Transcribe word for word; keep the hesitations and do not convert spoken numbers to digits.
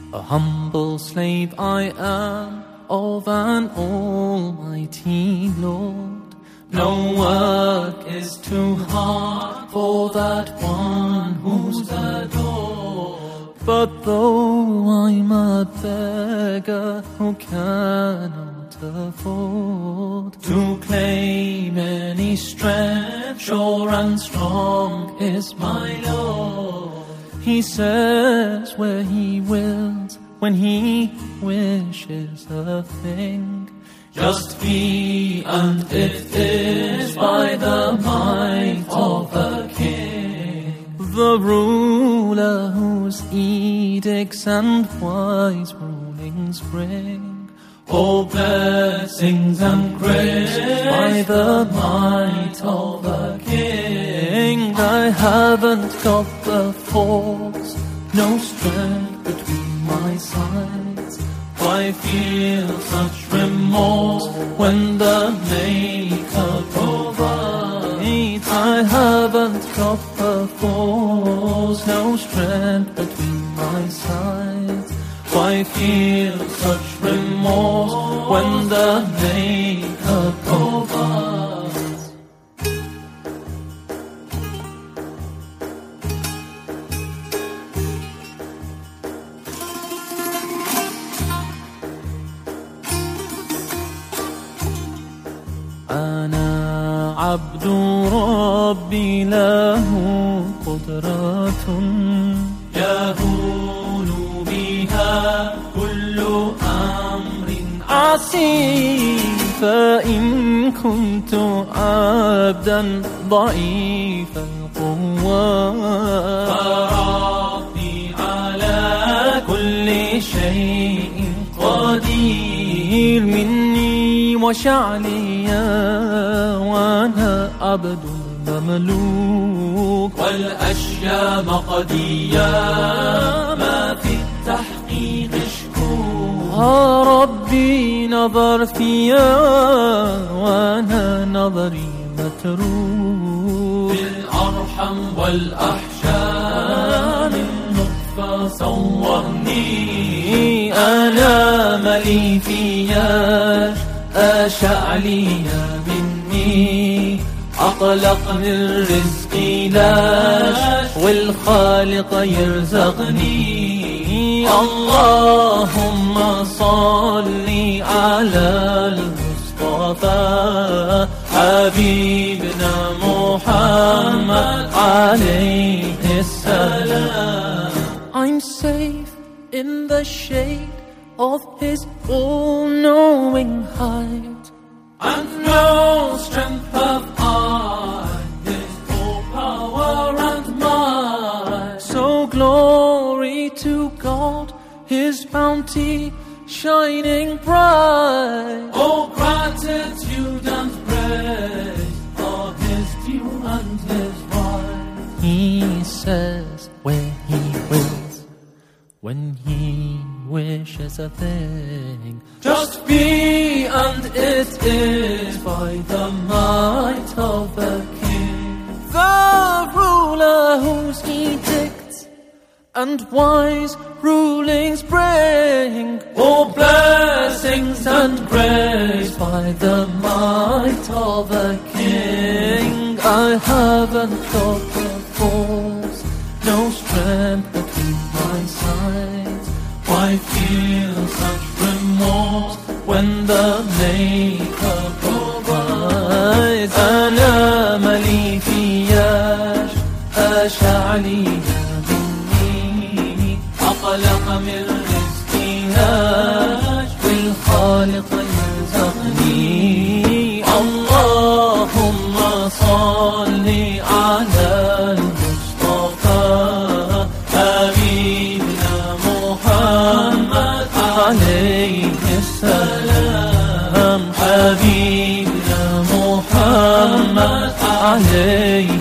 A humble slave I am of an almighty Lord. No work is too hard for that one who's adored. But though I'm a beggar who cannot afford to claim any strength, sure and strong is my Lord. He says where He wills, when He wishes a thing. Just be, and it is by the might of the King. The ruler whose edicts and wise rulings bring all blessings and grace by the might of the King. I haven't got the force, no strength between my sides. Why feel such remorse when the Maker provides? I haven't got the force, no strength between my sides. Why feel such remorse when the Maker provides? أنا عبد ربي له قدرة يهون بها كل أمر عسير. فإن كنت عبدا ضعيف القوة فربي على كل شيء قدير. مني وشعلي وأنا عبد مملوك والأشياء مقدية ما في التحقيق شكوك. ربي نظر فيا وأنا نظري متروك. بالأرحم والأحشاء من نطفة صورني. أنا ملي فياش أشعلي مني. أقلقني الرزق لاش والخالق يرزقني. اللهم صل على المصطفى حبيبنا محمد عليه السلام. I'm safe in the shade of His all-knowing height, and no strength of I, His all power and might. So glory to God, His bounty shining bright. Oh, gratitude and praise for His due and His right. He says where He wills, when He wishes a thing. Just be, and it is by the might of the King. The ruler whose edicts and wise rulings bring all blessings and grace by the might of the King. I haven't got the force, no strength between my sides. Why feel such remorse when the Maker provides? أنا ملي فياش أشعلي مني. أقلق من رزقي هاش والخالق يرزقني. اللهم صل على المصطفى حبيبنا محمد عليه السلام. حبيبنا محمد عليه